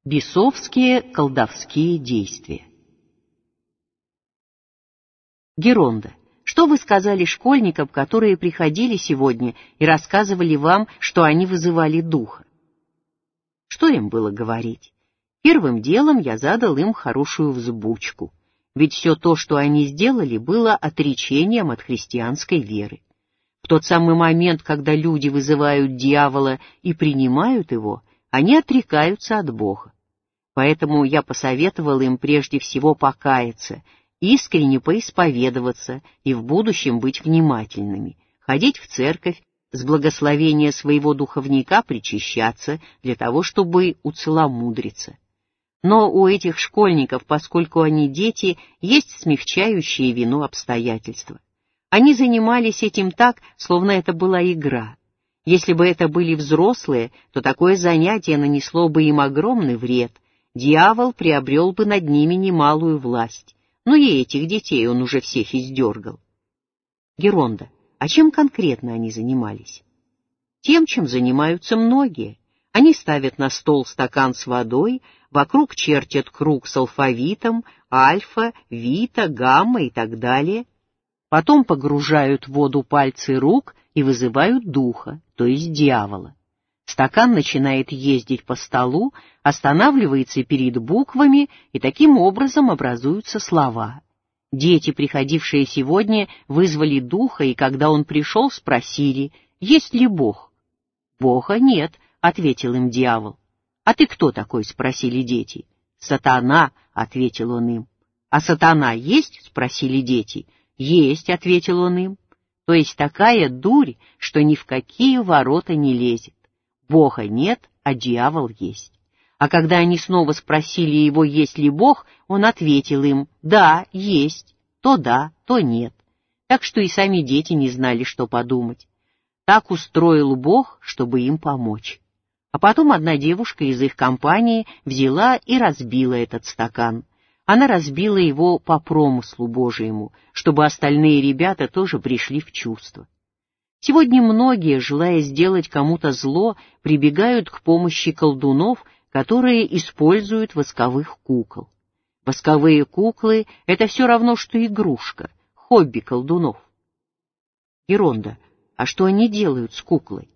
Бесовские колдовские действия. Геронда, что вы сказали школьникам, которые приходили сегодня и рассказывали вам, что они вызывали духа? Что им было говорить? Первым делом я задал им хорошую взбучку, ведь все то, что они сделали, было отречением от христианской веры. В тот самый момент, когда люди вызывают дьявола и принимают его, они отрекаются от Бога. Поэтому я посоветовал им прежде всего покаяться, искренне поисповедоваться и в будущем быть внимательными, ходить в церковь, с благословения своего духовника причащаться для того, чтобы уцеломудриться. Но у этих школьников, поскольку они дети, есть смягчающие вину обстоятельства. Они занимались этим так, словно это была игра. Если бы это были взрослые, то такое занятие нанесло бы им огромный вред. Дьявол приобрел бы над ними немалую власть. Но и этих детей он уже всех издергал. Геронда, а чем конкретно они занимались? Тем, чем занимаются многие. Они ставят на стол стакан с водой, вокруг чертят круг с алфавитом, альфа, вита, гамма и так далее. Потом погружают в воду пальцы рук и вызывают духа, то есть дьявола. Стакан начинает ездить по столу, останавливается перед буквами, и таким образом образуются слова. Дети, приходившие сегодня, вызвали духа, и когда он пришел, спросили, есть ли Бог. «Бога нет», — ответил им дьявол. «А ты кто такой?» — спросили дети. «Сатана», — ответил он им. «А сатана есть?» — спросили дети. «Есть», — ответил он им. То есть такая дурь, что ни в какие ворота не лезет. Бога нет, а дьявол есть. А когда они снова спросили его, есть ли Бог, он ответил им, да, есть, то да, то нет. Так что и сами дети не знали, что подумать. Так устроил Бог, чтобы им помочь. А потом одна девушка из их компании взяла и разбила этот стакан. Она разбила его по промыслу Божьему, чтобы остальные ребята тоже пришли в чувство. Сегодня многие, желая сделать кому-то зло, прибегают к помощи колдунов, которые используют восковых кукол. Восковые куклы — это все равно, что игрушка, хобби колдунов. Геронда, а что они делают с куклой?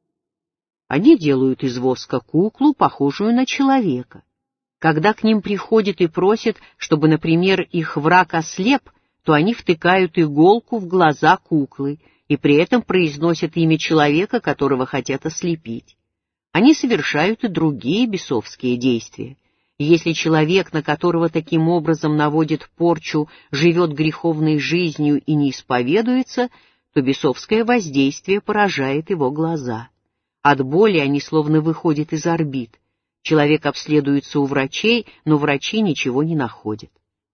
Они делают из воска куклу, похожую на человека. Когда к ним приходят и просят, чтобы, например, их враг ослеп, то они втыкают иголку в глаза куклы, и при этом произносят имя человека, которого хотят ослепить. Они совершают и другие бесовские действия. И если человек, на которого таким образом наводит порчу, живет греховной жизнью и не исповедуется, то бесовское воздействие поражает его глаза. От боли они словно выходят из орбит. Человек обследуется у врачей, но врачи ничего не находят.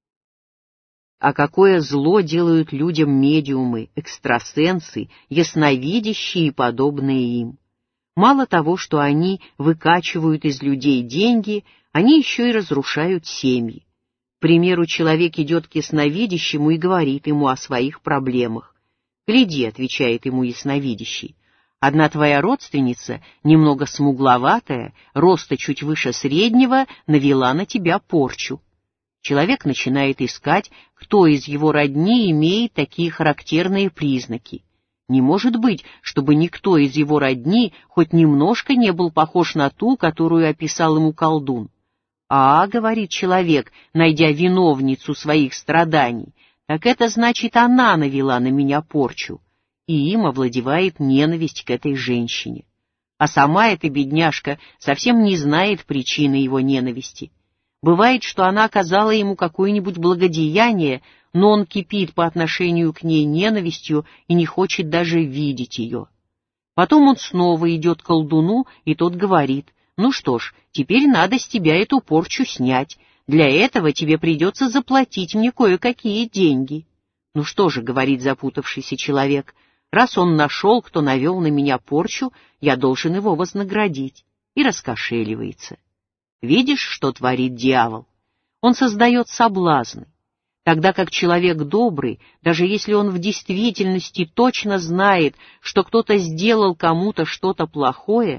А какое зло делают людям медиумы, экстрасенсы, ясновидящие и подобные им. Мало того, что они выкачивают из людей деньги, они еще и разрушают семьи. К примеру, человек идет к ясновидящему и говорит ему о своих проблемах. «Гляди», — отвечает ему ясновидящий, — «одна твоя родственница, немного смугловатая, роста чуть выше среднего, навела на тебя порчу». Человек начинает искать, кто из его родни имеет такие характерные признаки. Не может быть, чтобы никто из его родни хоть немножко не был похож на ту, которую описал ему колдун. «А, — говорит человек, найдя виновницу своих страданий, — так это значит, она навела на меня порчу». И им овладевает ненависть к этой женщине. А сама эта бедняжка совсем не знает причины его ненависти. Бывает, что она оказала ему какое-нибудь благодеяние, но он кипит по отношению к ней ненавистью и не хочет даже видеть ее. Потом он снова идет к колдуну, и тот говорит, «Ну что ж, теперь надо с тебя эту порчу снять. Для этого тебе придется заплатить мне кое-какие деньги». «Ну что же, — говорит запутавшийся человек, — раз он нашел, кто навел на меня порчу, я должен его вознаградить», и раскошеливается. Видишь, что творит дьявол? Он создает соблазны, тогда как человек добрый, даже если он в действительности точно знает, что кто-то сделал кому-то что-то плохое,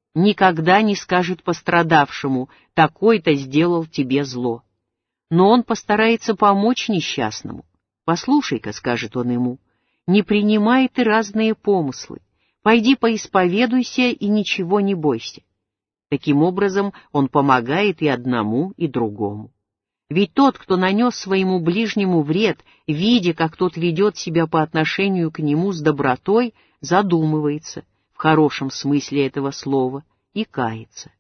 никогда не скажет пострадавшему: «такой-то сделал тебе зло». Но он постарается помочь несчастному. «Послушай-ка», — скажет он ему, — «не принимай ты разные помыслы, пойди поисповедуйся и ничего не бойся». Таким образом, он помогает и одному, и другому. Ведь тот, кто нанес своему ближнему вред, видя, как тот ведет себя по отношению к нему с добротой, задумывается, в хорошем смысле этого слова, и кается.